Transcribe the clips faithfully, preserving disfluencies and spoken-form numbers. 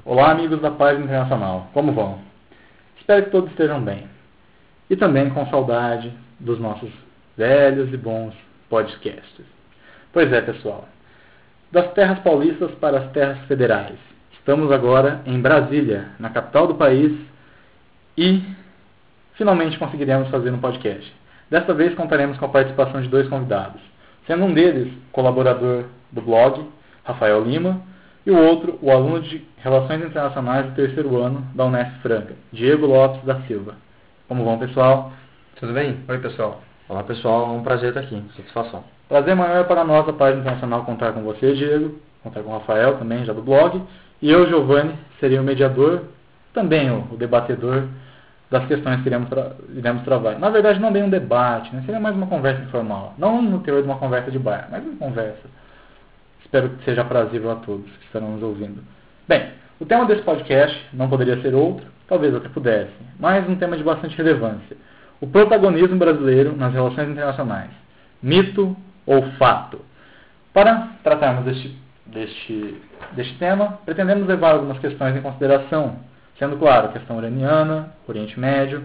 Olá, amigos da Página Internacional, como vão? Espero que todos estejam bem. E também com saudade dos nossos velhos e bons podcasts. Pois é, pessoal. Das terras paulistas para as terras federais. Estamos agora em Brasília, na capital do país, e finalmente conseguiremos fazer um podcast. Desta vez contaremos com a participação de dois convidados, sendo um deles colaborador do blog, Rafael Lima, e o outro, o aluno de Relações Internacionais do terceiro ano da Unesp Franca, Diego Lopes da Silva. Como vão, pessoal? Tudo bem? Oi, pessoal. Olá, pessoal. É um prazer estar aqui. Satisfação. Prazer maior para nós da Página Internacional contar com você, Diego, contar com o Rafael também, já do blog, e eu, Giovanni, seria o mediador, também o, o debatedor das questões que iremos, tra iremos travar. Na verdade, não bem um debate, né? Seria mais uma conversa informal. Não no teor de uma conversa de bar, mas uma conversa. Espero que seja aprazível a todos que estarão nos ouvindo. Bem, o tema desse podcast não poderia ser outro, talvez até pudesse, mas um tema de bastante relevância. O protagonismo brasileiro nas relações internacionais. Mito ou fato? Para tratarmos deste, deste, deste tema, pretendemos levar algumas questões em consideração, sendo claro a questão iraniana, Oriente Médio,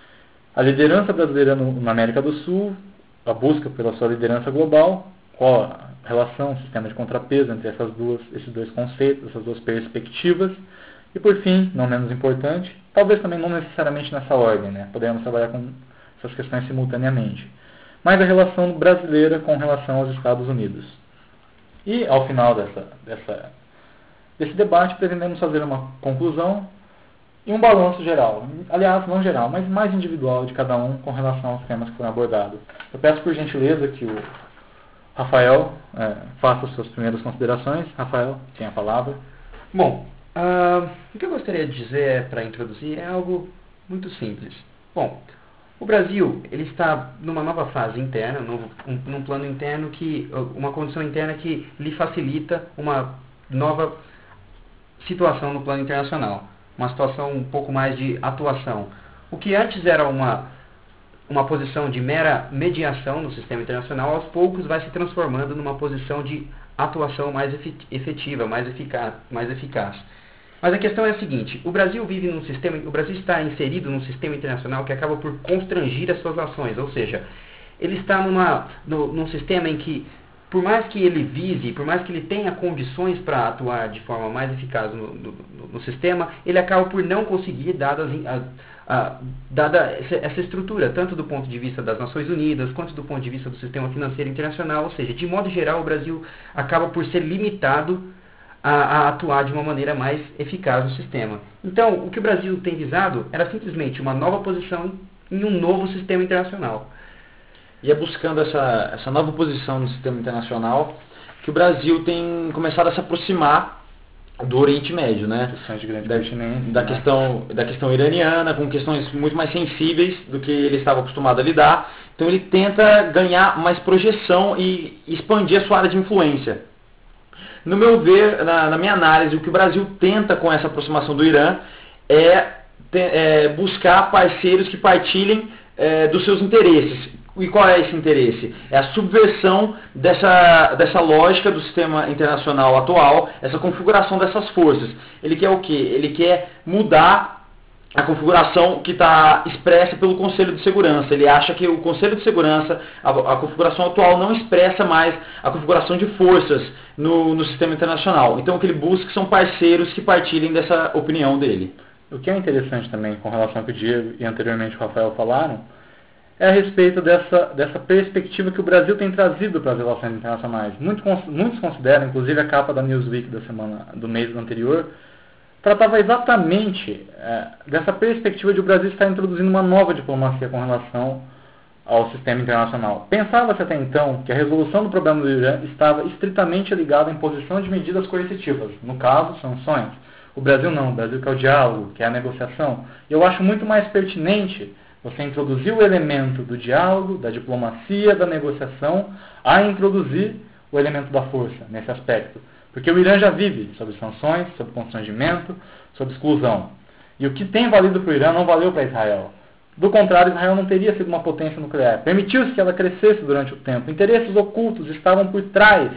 a liderança brasileira no, na América do Sul, a busca pela sua liderança global, qual a relação, o sistema de contrapeso entre essas duas, esses dois conceitos, essas duas perspectivas, e por fim, não menos importante, talvez também não necessariamente nessa ordem, né? Podemos trabalhar com essas questões simultaneamente, mas a relação brasileira com relação aos Estados Unidos. E ao final dessa, dessa, desse debate, pretendemos fazer uma conclusão e um balanço geral, aliás, não geral, mas mais individual de cada um com relação aos temas que foram abordados. Eu peço por gentileza que o Rafael é, faça as suas primeiras considerações. Rafael, tem a palavra. Bom, uh, o que eu gostaria de dizer para introduzir é algo muito simples. Bom, o Brasil ele está numa nova fase interna, num, um, num plano interno, que, uma condição interna que lhe facilita uma nova situação no plano internacional. Uma situação um pouco mais de atuação. O que antes era uma, uma posição de mera mediação no sistema internacional, aos poucos vai se transformando numa posição de atuação mais efetiva, mais eficaz, mais eficaz. Mas a questão é a seguinte: o Brasil vive num sistema, o Brasil está inserido num sistema internacional que acaba por constrangir as suas ações, ou seja, ele está numa, no, num sistema em que, por mais que ele vise, por mais que ele tenha condições para atuar de forma mais eficaz no, no, no sistema, ele acaba por não conseguir, dadas a, a, dada essa estrutura, tanto do ponto de vista das Nações Unidas, quanto do ponto de vista do sistema financeiro internacional. Ou seja, de modo geral, o Brasil acaba por ser limitado a, a atuar de uma maneira mais eficaz no sistema. Então, o que o Brasil tem visado era simplesmente uma nova posição em um novo sistema internacional. E é buscando essa, essa nova posição no sistema internacional que o Brasil tem começado a se aproximar do Oriente Médio, né? De grande da, da, questão, da questão iraniana, com questões muito mais sensíveis do que ele estava acostumado a lidar. Então ele tenta ganhar mais projeção e expandir a sua área de influência. No meu ver, na, na minha análise, o que o Brasil tenta com essa aproximação do Irã é, te, é buscar parceiros que partilhem é, dos seus interesses. E qual é esse interesse? É a subversão dessa, dessa lógica do sistema internacional atual, essa configuração dessas forças. Ele quer o quê? Ele quer mudar a configuração que está expressa pelo Conselho de Segurança. Ele acha que o Conselho de Segurança, a, a configuração atual, não expressa mais a configuração de forças no, no sistema internacional. Então o que ele busca são parceiros que partilhem dessa opinião dele. O que é interessante também com relação ao que o Diego e anteriormente o Rafael falaram, é a respeito dessa, dessa perspectiva que o Brasil tem trazido para as relações internacionais. Muito, muitos consideram, inclusive a capa da Newsweek da semana, do mês anterior, tratava exatamente é, dessa perspectiva de o Brasil estar introduzindo uma nova diplomacia com relação ao sistema internacional. Pensava-se até então que a resolução do problema do Irã estava estritamente ligada à imposição de medidas coercitivas, no caso, sanções. O Brasil não, o Brasil quer o diálogo, quer a negociação. E eu acho muito mais pertinente você introduzir o elemento do diálogo, da diplomacia, da negociação, a introduzir o elemento da força nesse aspecto. Porque o Irã já vive sob sanções, sob constrangimento, sob exclusão. E o que tem valido para o Irã não valeu para Israel. Do contrário, Israel não teria sido uma potência nuclear. Permitiu-se que ela crescesse durante o tempo. Interesses ocultos estavam por trás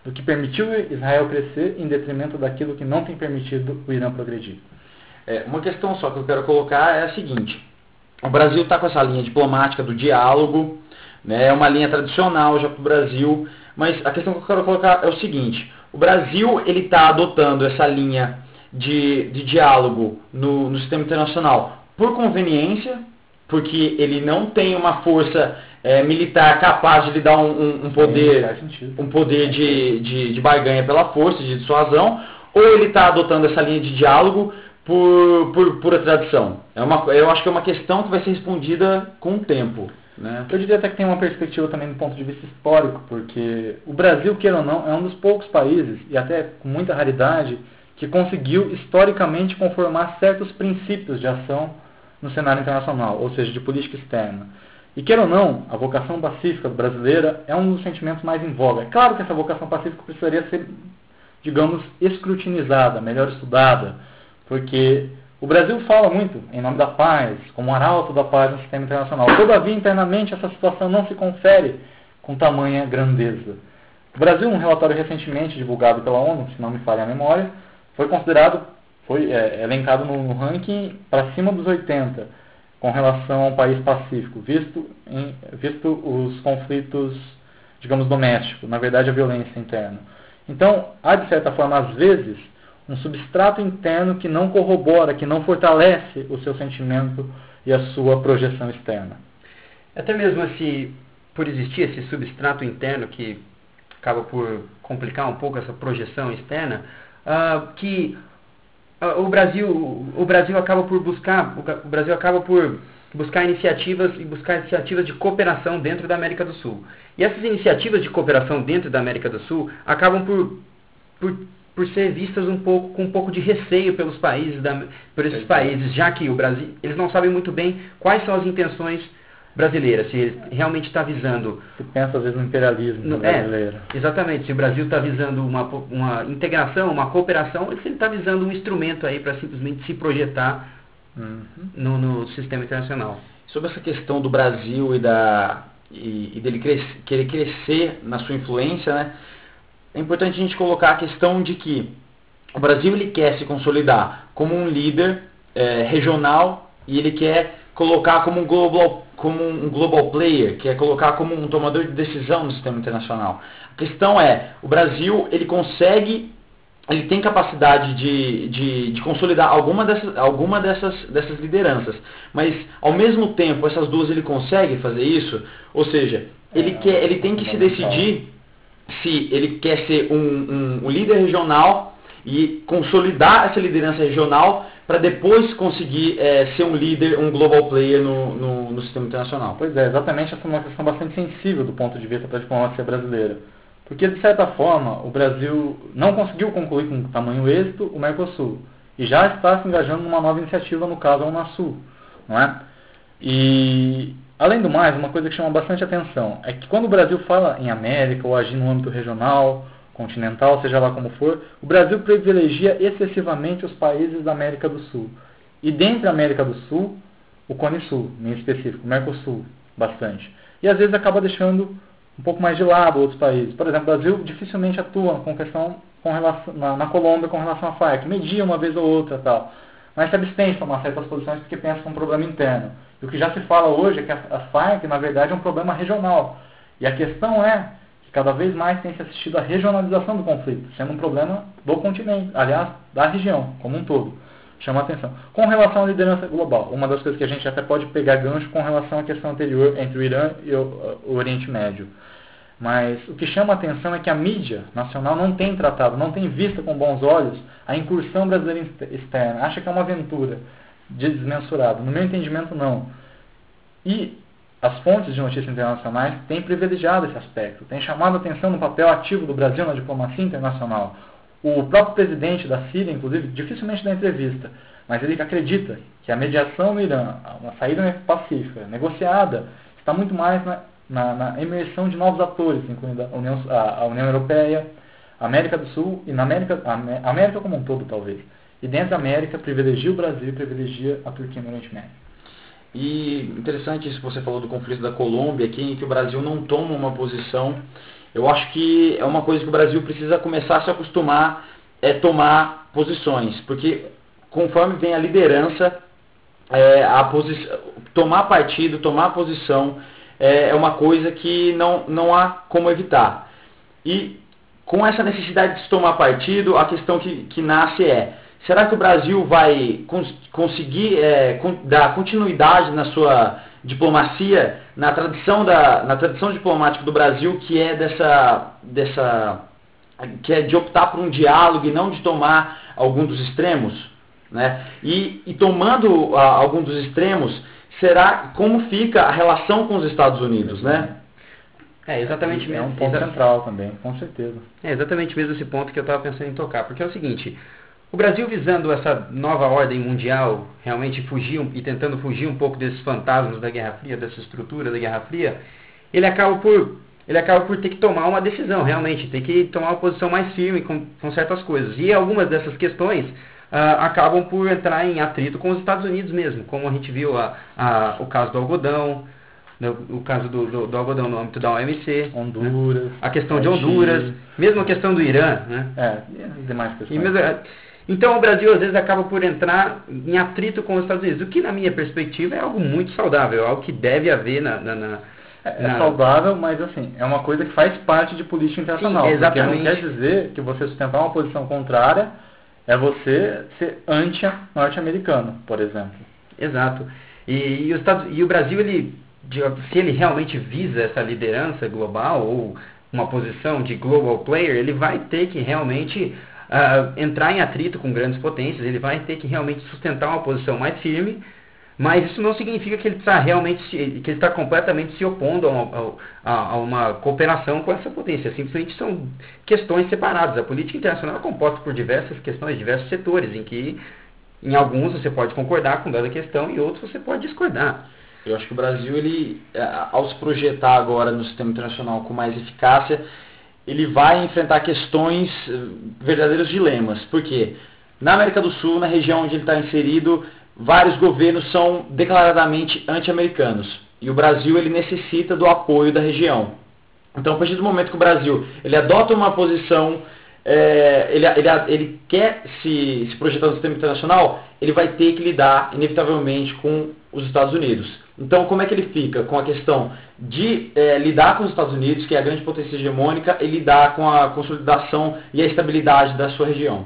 do que permitiu Israel crescer em detrimento daquilo que não tem permitido o Irã progredir. É, uma questão só que eu quero colocar é a seguinte: o Brasil está com essa linha diplomática do diálogo, né, é uma linha tradicional já para o Brasil, mas a questão que eu quero colocar é o seguinte: o Brasil ele está adotando essa linha de, de diálogo no, no sistema internacional por conveniência, porque ele não tem uma força é, militar capaz de lhe dar um, um, um poder, um poder de, de, de barganha pela força, de dissuasão, ou ele está adotando essa linha de diálogo por, por pura tradição? É uma, eu acho que é uma questão que vai ser respondida com o tempo. Né? Eu diria até que tem uma perspectiva também do ponto de vista histórico, porque o Brasil, queira ou não, é um dos poucos países, e até com muita raridade, que conseguiu historicamente conformar certos princípios de ação no cenário internacional, ou seja, de política externa. E queira ou não, a vocação pacífica brasileira é um dos sentimentos mais em voga. É claro que essa vocação pacífica precisaria ser, digamos, escrutinizada, melhor estudada, porque o Brasil fala muito em nome da paz, como arauto da paz no sistema internacional. Todavia, internamente, essa situação não se confere com tamanha grandeza. O Brasil, num relatório recentemente divulgado pela ONU, se não me falha a memória, foi considerado, foi é, elencado no, no ranking para cima dos oitenta, com relação a um país pacífico, visto, em, visto os conflitos, digamos, domésticos, na verdade a violência interna. Então, há de certa forma, às vezes, um substrato interno que não corrobora, que não fortalece o seu sentimento e a sua projeção externa. Até mesmo esse, por existir esse substrato interno que acaba por complicar um pouco essa projeção externa, uh, que uh, o Brasil, o Brasil acaba por buscar, o Brasil acaba por buscar iniciativas e buscar iniciativas de cooperação dentro da América do Sul. E essas iniciativas de cooperação dentro da América do Sul acabam por, por por ser vistas um pouco, com um pouco de receio pelos países, da, por esses países, já que o Brasil, eles não sabem muito bem quais são as intenções brasileiras, se ele realmente está visando... Se pensa às vezes no imperialismo no, brasileiro. É, exatamente, se o Brasil está visando uma, uma integração, uma cooperação, ou se ele está visando um instrumento aí para simplesmente se projetar uhum. no, no sistema internacional. Sobre essa questão do Brasil e, da, e, e dele cres, querer crescer na sua influência, né? É importante a gente colocar a questão de que o Brasil ele quer se consolidar como um líder é, regional e ele quer colocar como um, global, como um global player, quer colocar como um tomador de decisão no sistema internacional. A questão é, o Brasil ele consegue, ele tem capacidade de, de, de consolidar alguma, dessas, alguma dessas, dessas lideranças, mas ao mesmo tempo essas duas ele consegue fazer isso, ou seja, ele, é, quer, ele tem que se decidir se ele quer ser um, um, um líder regional e consolidar essa liderança regional para depois conseguir é, ser um líder, um global player no, no, no sistema internacional. Pois é, exatamente, essa é uma questão bastante sensível do ponto de vista da diplomacia brasileira. Porque, de certa forma, o Brasil não conseguiu concluir com tamanho êxito o Mercosul e já está se engajando numa nova iniciativa, no caso a Unasul, não é? E... além do mais, uma coisa que chama bastante atenção é que quando o Brasil fala em América ou agir no âmbito regional, continental, seja lá como for, o Brasil privilegia excessivamente os países da América do Sul. E dentre a América do Sul, o Cone Sul, em específico, o Mercosul, bastante. E às vezes acaba deixando um pouco mais de lado outros países. Por exemplo, o Brasil dificilmente atua com questão com relação, na, na Colômbia com relação à Farc, media uma vez ou outra tal. Mas se abstém de tomar certas posições porque pensa que é um problema interno. E o que já se fala hoje é que a, a Farc, na verdade, é um problema regional. E a questão é que cada vez mais tem se assistido à regionalização do conflito, sendo um problema do continente, aliás, da região como um todo. Chama a atenção. Com relação à liderança global, uma das coisas que a gente até pode pegar gancho com relação à questão anterior entre o Irã e o, o Oriente Médio. Mas o que chama a atenção é que a mídia nacional não tem tratado, não tem visto com bons olhos a incursão brasileira externa. Acha que é uma aventura desmensurada. No meu entendimento, não. E as fontes de notícias internacionais têm privilegiado esse aspecto, têm chamado a atenção no papel ativo do Brasil na diplomacia internacional. O próprio presidente da Síria, inclusive, dificilmente dá entrevista, mas ele acredita que a mediação no Irã, uma saída pacífica, negociada, está muito mais na, na, na imersão de novos atores, incluindo a União, a, a União Europeia, a América do Sul e na América, a América como um todo, talvez. E dentro da América, privilegia o Brasil e privilegia a Turquia no Oriente Médio. E interessante isso que você falou do conflito da Colômbia, aqui, em que o Brasil não toma uma posição. Eu acho que é uma coisa que o Brasil precisa começar a se acostumar, é tomar posições, porque conforme vem a liderança, é, a posi- tomar partido, tomar posição, é, é uma coisa que não, não há como evitar. E com essa necessidade de se tomar partido, a questão que, que nasce é, será que o Brasil vai cons- conseguir é, con- dar continuidade na sua diplomacia, na tradição, da, na tradição diplomática do Brasil, que é dessa, dessa, que é de optar por um diálogo e não de tomar algum dos extremos? Né? E, e tomando a, algum dos extremos, será como fica a relação com os Estados Unidos, né? É exatamente É mesmo. um ponto exa- central também, com certeza. É exatamente mesmo esse ponto que eu estava pensando em tocar, porque é o seguinte, o Brasil visando essa nova ordem mundial, realmente fugir um- e tentando fugir um pouco desses fantasmas da Guerra Fria, dessa estrutura da Guerra Fria, ele acaba por, ele acaba por ter que tomar uma decisão, realmente, ter que tomar uma posição mais firme com, com certas coisas. E algumas dessas questões ah, acabam por entrar em atrito com os Estados Unidos mesmo, como a gente viu a, a, o caso do algodão, no, o caso do, do, do algodão no âmbito da O M C, Honduras, né? A questão de Haiti. Honduras, mesmo a questão do Irã, né? É, e as demais questões. E mesmo, então o Brasil às vezes acaba por entrar em atrito com os Estados Unidos, o que na minha perspectiva é algo muito saudável, é algo que deve haver na... na, na É, é na- saudável, mas assim, é uma coisa que faz parte de política internacional. Sim, exatamente. Porque não quer dizer que você sustentar uma posição contrária é você ser anti-norte-americano, por exemplo. Exato. E, e, os Estados, e o Brasil, ele, de- se ele realmente visa essa liderança global ou uma posição de global player, ele vai ter que realmente ah, entrar em atrito com grandes potências, ele vai ter que realmente sustentar uma posição mais firme, mas isso não significa que ele está realmente se- que ele está completamente se opondo a uma, a, a uma cooperação com essa potência. Simplesmente são questões separadas. A política internacional é composta por diversas questões, diversos setores, em que em alguns você pode concordar com dada questão e outros você pode discordar. Eu acho que o Brasil, ele, ao se projetar agora no sistema internacional com mais eficácia, ele vai enfrentar questões, verdadeiros dilemas. Por quê? Na América do Sul, na região onde ele está inserido, vários governos são declaradamente anti-americanos. E o Brasil, ele necessita do apoio da região. Então, a partir do momento que o Brasil ele adota uma posição, é, ele, ele, ele quer se, se projetar no sistema internacional, ele vai ter que lidar, inevitavelmente, com os Estados Unidos. Então, como é que ele fica? Com a questão de é, lidar com os Estados Unidos, que é a grande potência hegemônica, e lidar com a consolidação e a estabilidade da sua região.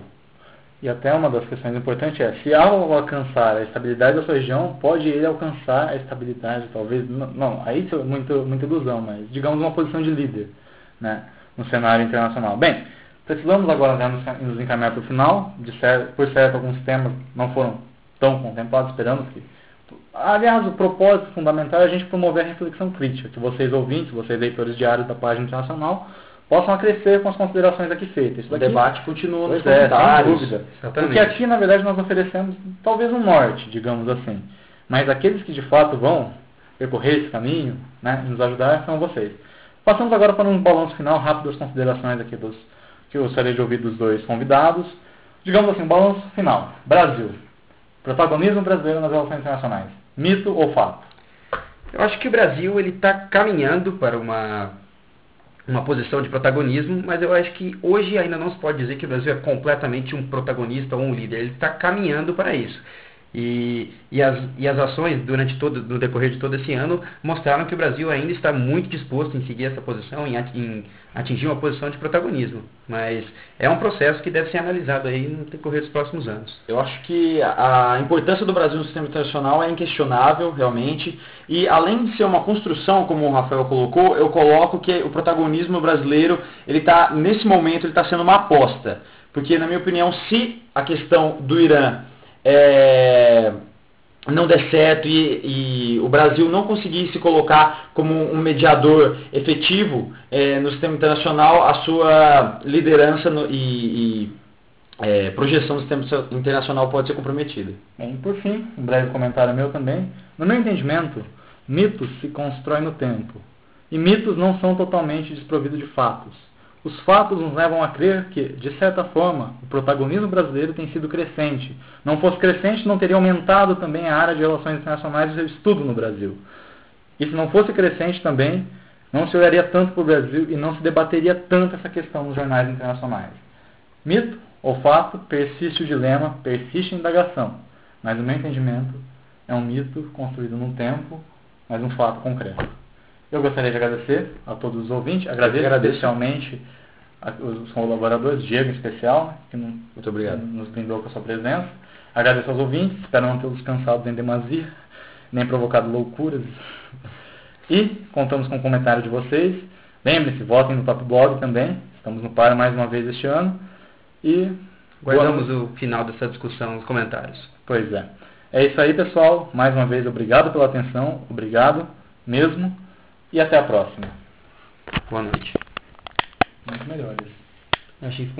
E até uma das questões importantes é, se ao alcançar a estabilidade da sua região, pode ele alcançar a estabilidade, talvez, não, não aí isso é muito, muita ilusão, mas digamos uma posição de líder, né, no cenário internacional. Bem, precisamos agora já nos encaminhar para o final, de certo, por certo alguns temas não foram tão contemplados, esperamos que... Aliás, o propósito fundamental é a gente promover a reflexão crítica, que vocês ouvintes, vocês leitores diários da página internacional, possam acrescer com as considerações aqui feitas. Isso O daqui, debate continua nos pois é, sem comentários. dúvida. Exatamente. Porque aqui, na verdade, nós oferecemos talvez um norte, digamos assim. Mas aqueles que de fato vão percorrer esse caminho, né, e nos ajudar, são vocês. Passamos agora para um balanço final, rápido das considerações aqui dos, que eu gostaria de ouvir dos dois convidados. Digamos assim, um balanço final. Brasil. Protagonismo brasileiro nas relações internacionais. Mito ou fato? Eu acho que o Brasil ele está caminhando para uma, uma posição de protagonismo, mas eu acho que hoje ainda não se pode dizer que o Brasil é completamente um protagonista ou um líder. Ele está caminhando para isso. E, e, as, e as ações durante todo, no decorrer de todo esse ano mostraram que o Brasil ainda está muito disposto em seguir essa posição, em, em atingir uma posição de protagonismo. Mas é um processo que deve ser analisado aí no decorrer dos próximos anos. Eu acho que a importância do Brasil no sistema internacional é inquestionável, realmente. E além de ser uma construção, como o Rafael colocou, eu coloco que o protagonismo brasileiro, ele tá, nesse momento, ele está sendo uma aposta. Porque, na minha opinião, se a questão do Irã É, não der certo e, e o Brasil não conseguir se colocar como um mediador efetivo é, no sistema internacional, a sua liderança no, e, e é, projeção do sistema internacional pode ser comprometida. Bem, por fim, um breve comentário meu também. No meu entendimento, mitos se constroem no tempo. E mitos não são totalmente desprovidos de fatos. Os fatos nos levam a crer que, de certa forma, o protagonismo brasileiro tem sido crescente. Não fosse crescente, não teria aumentado também a área de relações internacionais e seu estudo no Brasil. E se não fosse crescente também, não se olharia tanto para o Brasil e não se debateria tanto essa questão nos jornais internacionais. Mito ou fato, persiste o dilema, persiste a indagação, mas no meu entendimento é um mito construído num tempo, mas um fato concreto. Eu gostaria de agradecer a todos os ouvintes, agradeço, agradeço. especialmente os colaboradores, Diego em especial, que não, Muito obrigado. nos brindou com a sua presença. Agradeço aos ouvintes, espero não tê-los cansados em demasia, nem provocado loucuras. E contamos com o comentário de vocês. Lembre-se, votem no Top Blog também. Estamos no par mais uma vez este ano. E guardamos boa... o final dessa discussão nos comentários. Pois é. É isso aí, pessoal. Mais uma vez, obrigado pela atenção. Obrigado mesmo. E até a próxima. Boa noite. Muito melhores. Achei que